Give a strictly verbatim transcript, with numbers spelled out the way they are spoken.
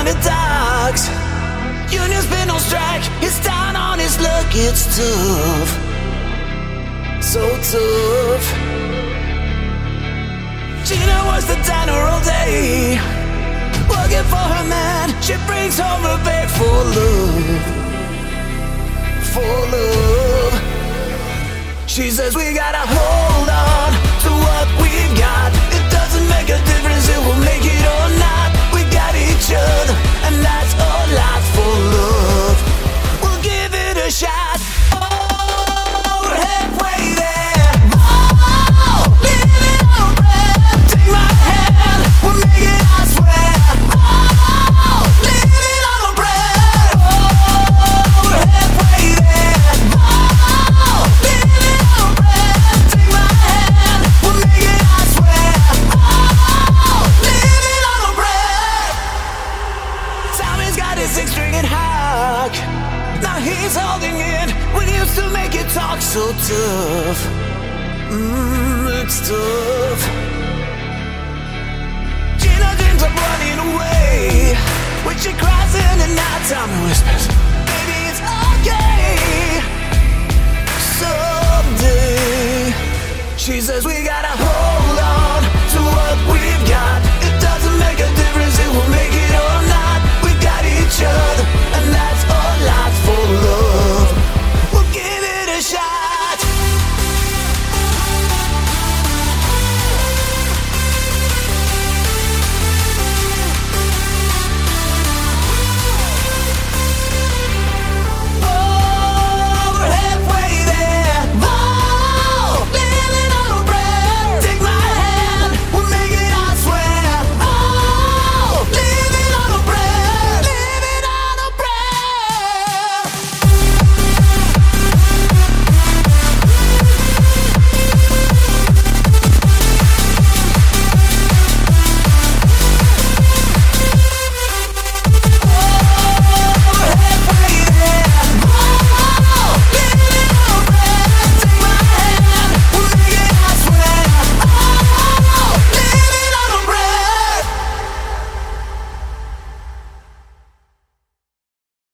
on the docks. Union's been on strike, he's down on his luck. It's tough, so tough. Gina works the diner all day, working for her man. She brings home a bag for love, for love. She says we gotta hold on to what we've got. It doesn't make a difference if we'll make it or not. We got each other, and that's a lot for love. We'll give it a shot. Oh, we're halfway there. Oh, living on a prayer. Take my hand, we'll make it, I swear. Oh, living on a prayer. Oh, we're halfway there. Oh, living on a prayer. Take my hand, we'll make it, I swear. Oh, living on a prayer. Tommy's got his six-stringed hock. Now he's holding in. We used to make it talk so tough. Mmm, it's tough. Gina dreams of running away. When she cries in the night, Tommy whispers, baby, it's okay. Someday, she says we gotta hold